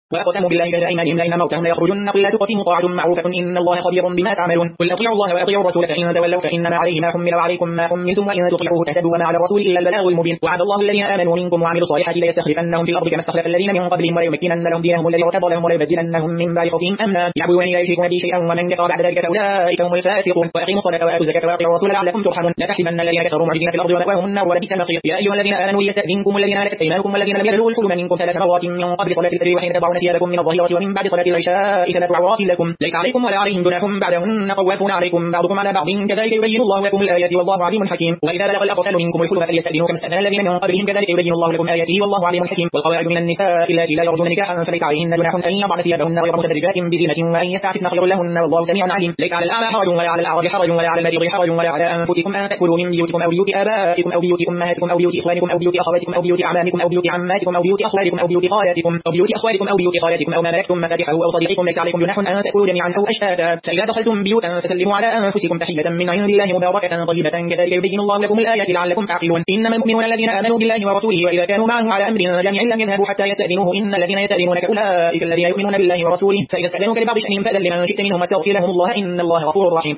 وأقسموا بالله جهد أيمانهم لئن أمرتهم ليخرجن قل لا تقسموا طاعة معروفة إن الله خبير بما تعملون قل أطيعوا الله وأطيعوا الرسول فإن تولوا فإنما عليه ما حمل وعليكم ما حملتم وإن تطيعوه تهتدوا وما على الرسول إلا البلاغ المبين وعد الله الذين آمنوا منكم وعملوا الصالحات ليستخلفنهم في الأرض كما استخلف الذين من قبلهم وليمكنن لهم دينهم الذي ارتضى لهم وليبدلنهم من بعد خوفهم أمنا يعبدونني لا يشركون بي شيئا ومن كفر بعد ذلك فأولئك هم الفاسقون وأقيموا الصلاة وآتوا الزكاة وأطيعوا الرسول لعلكم ترحمون لا تحسبن الذين كفروا معجزين في الأرض ومأواهم النار ولبئس المصير يا أيها الذين آمنوا ليستأذنكم الذين ملكت أيمانكم والذين لم يبلغوا الحلم منكم 3 مرات من قبل صلاة الفجر وحين تضعون ثيابكم من الظهيرة ومن بعد صلاة العشاء 3 عورات لكم ليس عليكم ولا عليهم جناح بعدهن طوافون عليكم بعضكم على بعض كذلك يبين الله لكم الآيات والله عليم حكيم وإذا بلغ الأطفال منكم الحلم فليستأذنوا كما استأذن الذين من قبلهم كذلك يبين الله لكم آياته والله عليم حكيم والقواعد من النساء اللاتي لا يرجون نكاحا فليس عليهن جناح أن يضعن ثيابهن غير متبرجات بزينة وأن يستعففن خير لهن والله سميع عليم ليس على الأعمى حرج ولا على الأعرج حرج ولا على المريض حرج ولا على أنفسكم أن تأكلوا من بيوتكم أو بيوت آبائكم أو بيوت أمهاتكم أو بيوت إخوانكم أو بيوت أخواتكم أو بيوت أعمامكم أو بيوت عماتكم أو بيوت أخوالكم أو بيوت خالاتكم أو بيوت أخوالكم أو بيوت خالاتكم أو ما ملكتم مفاتحه أو صديقكم ليس عليكم جناح أن تأكلوا جميعا أو أشتاتا فإذا دخلتم بيوتا فسلموا على أنفسكم تحية من عند الله مباركة طيبة كذلك يبين الله لكم الآيات لعلكم تعقلون إنما المؤمنون الذين آمنوا بالله ورسوله وإذا كانوا معه على أمر جامع لم يذهبوا حتى يستأذنوه إن الذين يستأذنونك أولئك الذين يؤمنون بالله ورسوله فإذا استأذنوك لبعض شأنهم فأذن لمن شئت منهم واستغفر لهم الله إن الله غفور رحيم